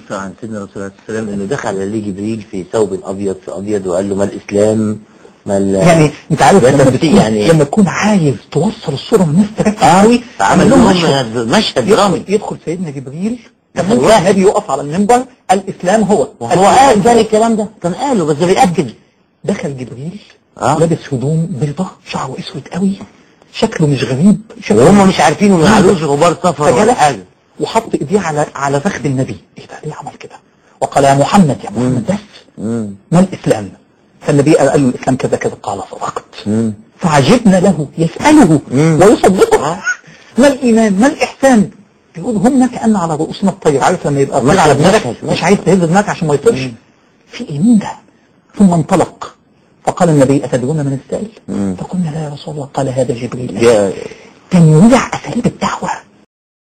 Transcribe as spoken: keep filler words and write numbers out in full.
قصة عن سيدنا رسول الله صلى الله عليه وسلم انه دخل عليه جبريل في ثوب ابيض في ابيض وقال له ما الاسلام ما ال يعني انت عارف لما تكون, يعني لما تكون عايز توصل الصورة والناس تركز قوي عمل لهم مشهد, مشهد درامي. يدخل سيدنا جبريل كان ممكن النبي يقف على المنبر الاسلام هو وهو قال ذلك الكلام ده كان قاله بس ده بيأكد. دخل جبريل آه. لابس هدوم بيضاء شعره اسود قوي شكله مش غريب وهم مش عارفين وما علوش غبار سفر ولا حاجه وحط ايديه على على فخذ النبي. ايه ده ليه عمل كده؟ وقال يا محمد يا محمد بس ما الاسلام؟ فالنبي قال له الاسلام كذا كذا قال صدقت. فعجبنا له يساله ويصدقه. ما الايمان ما الاحسان؟ يقول هم كأن على رؤوسنا الطير. عارف لما يبقى طير على دماغك مش عايز تهز دماغك عشان ما يطيرش. في ايه مين ده؟ ثم انطلق فقال النبي أتدرون من السائل؟ فقلنا لا يا رسول الله. قال هذا جبريل. كان يوزع أساليب الدعوة